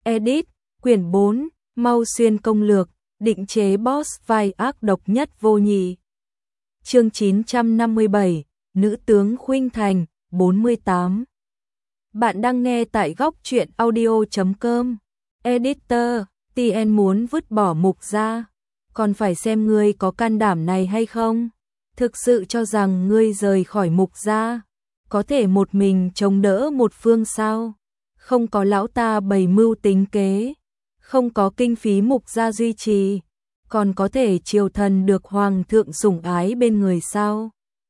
Edit, quyển 4, Mau Xuyên công lược, định chế boss vai ác độc nhất vô nhị. Chương 957, Nữ tướng Khuynh Thành, 48. Bạn đang nghe tại góc truyện audio.com. Editor, TN muốn vứt bỏ Mục Gia, còn phải xem ngươi có can đảm này hay không. Thực sự cho rằng ngươi rời khỏi Mục Gia có thể một mình chống đỡ một phương sao? Không có lão ta bày mưu tính kế, không có kinh phí Mục Gia duy trì, còn có thể triều thần được hoàng thượng sủng ái bên người sao?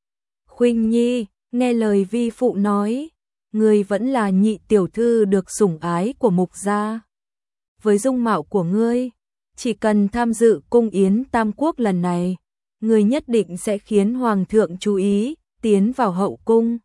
Khuynh Nhi, nghe lời vi phụ nói, ngươi vẫn là nhị tiểu thư được sủng ái của Mục Gia. Với dung mạo của ngươi, chỉ cần tham dự cung yến Tam Quốc lần này, ngươi nhất định sẽ khiến hoàng thượng chú ý, tiến vào hậu cung,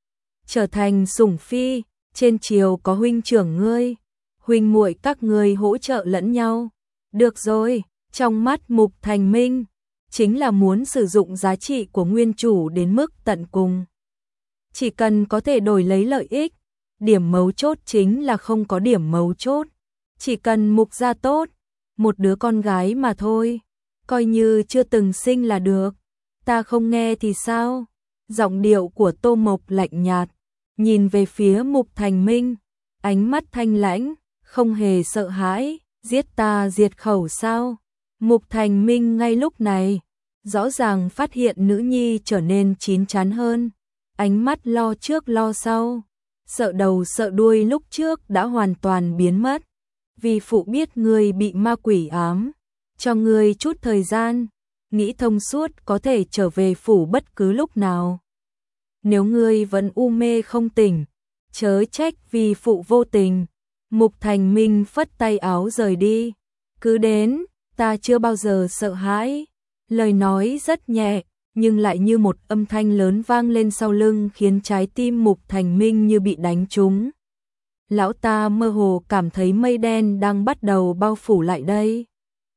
trở thành sủng phi. Trên triều có huynh trưởng ngươi, huynh muội các ngươi hỗ trợ lẫn nhau. Được rồi, trong mắt Mục Thành Minh, chính là muốn sử dụng giá trị của nguyên chủ đến mức tận cùng. Chỉ cần có thể đổi lấy lợi ích, điểm mấu chốt chính là không có điểm mấu chốt. Chỉ cần Mục Gia tốt, một đứa con gái mà thôi, coi như chưa từng sinh là được. Ta không nghe thì sao? Giọng điệu của Tô Mộc lạnh nhạt, nhìn về phía Mục Thành Minh, ánh mắt thanh lãnh, không hề sợ hãi, giết ta diệt khẩu sao? Mục Thành Minh ngay lúc này, rõ ràng phát hiện nữ nhi trở nên chín chắn hơn, ánh mắt lo trước lo sau, sợ đầu sợ đuôi lúc trước đã hoàn toàn biến mất. Vì phụ biết ngươi bị ma quỷ ám, cho ngươi chút thời gian, nghĩ thông suốt có thể trở về phủ bất cứ lúc nào. Nếu ngươi vẫn u mê không tỉnh, chớ trách vì phụ vô tình. Mục Thành Minh phất tay áo rời đi. Cứ đến, ta chưa bao giờ sợ hãi. Lời nói rất nhẹ, nhưng lại như một âm thanh lớn vang lên sau lưng khiến trái tim Mục Thành Minh như bị đánh trúng. Lão ta mơ hồ cảm thấy mây đen đang bắt đầu bao phủ lại đây.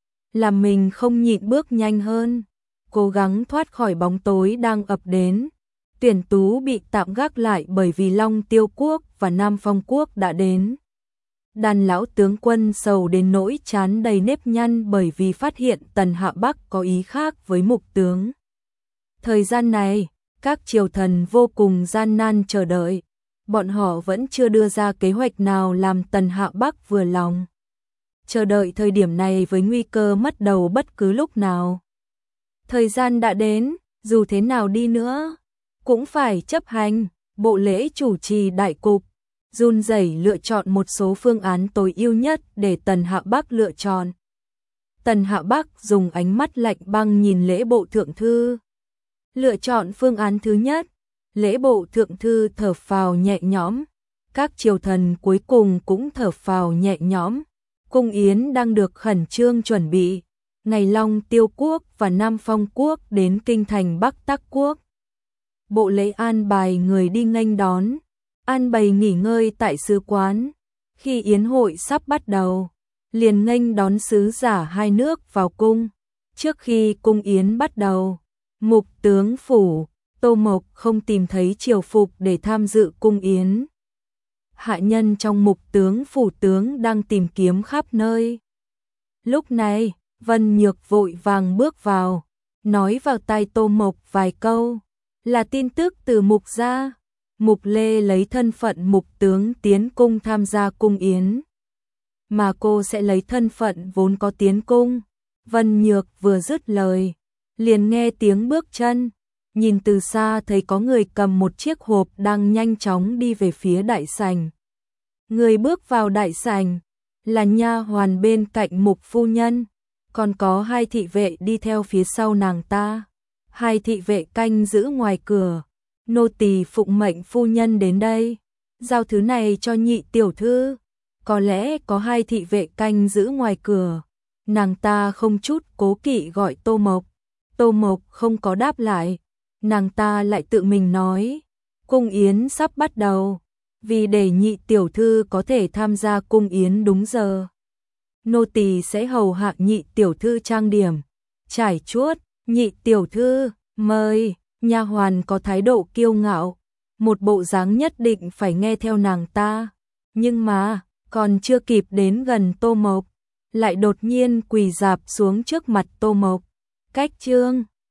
Làm mình không nhịn bước nhanh hơn, cố gắng thoát khỏi bóng tối đang ập đến. Tuyển tú bị tạm gác lại bởi vì Long Tiêu Quốc và Nam Phong Quốc đã đến. Đàn lão tướng quân sầu đến nỗi trán đầy nếp nhăn bởi vì phát hiện Tần Hạ Bắc có ý khác với Mục tướng. Thời gian này, các triều thần vô cùng gian nan chờ đợi. Bọn họ vẫn chưa đưa ra kế hoạch nào làm Tần Hạ Bắc vừa lòng. Chờ đợi thời điểm này với nguy cơ mất đầu bất cứ lúc nào. Thời gian đã đến, dù thế nào đi nữa cũng phải chấp hành. Bộ lễ chủ trì đại cục, run rẩy lựa chọn một số phương án tối ưu nhất để Tần Hạ Bắc lựa chọn. Tần Hạ Bắc dùng ánh mắt lạnh băng nhìn lễ bộ thượng thư. Lựa chọn phương án thứ nhất, lễ bộ thượng thư thở phào nhẹ nhõm. Các triều thần cuối cùng cũng thở phào nhẹ nhõm. Cung yến đang được khẩn trương chuẩn bị. Ngày Long Tiêu Quốc và Nam Phong Quốc đến kinh thành Bắc Tắc Quốc. Bộ lễ an bài người đi nghênh đón, an bày nghỉ ngơi tại sứ quán. Khi yến hội sắp bắt đầu, liền nghênh đón sứ giả hai nước vào cung. Trước khi cung yến bắt đầu, Mục tướng phủ, Tô Mộc không tìm thấy triều phục để tham dự cung yến. Hạ nhân trong Mục tướng phủ tướng đang tìm kiếm khắp nơi. Lúc này, Vân Nhược vội vàng bước vào, nói vào tai Tô Mộc vài câu. Là tin tức từ Mục Gia. Mục Lê lấy thân phận Mục tướng tiến cung tham gia cung yến, mà cô sẽ lấy thân phận vốn có tiến cung. Vân Nhược vừa dứt lời, liền nghe tiếng bước chân, nhìn từ xa thấy có người cầm một chiếc hộp đang nhanh chóng đi về phía đại sảnh. Người bước vào đại sảnh là nha hoàn bên cạnh Mục phu nhân, còn có hai thị vệ đi theo phía sau nàng ta. Hai thị vệ canh giữ ngoài cửa. Nô tỳ phụng mệnh phu nhân đến đây, giao thứ này cho nhị tiểu thư. Có lẽ có hai thị vệ canh giữ ngoài cửa. Nàng ta không chút cố kỵ gọi Tô Mộc. Tô Mộc không có đáp lại. Nàng ta lại tự mình nói, cung yến sắp bắt đầu, vì để nhị tiểu thư có thể tham gia cung yến đúng giờ, nô tỳ sẽ hầu hạ nhị tiểu thư trang điểm, trải chuốt. Nhị tiểu thư, mời. Nha hoàn có thái độ kiêu ngạo, một bộ dáng nhất định phải nghe theo nàng ta. Nhưng mà, còn chưa kịp đến gần Tô Mộc, lại đột nhiên quỳ rạp xuống trước mặt Tô Mộc. Cách Chương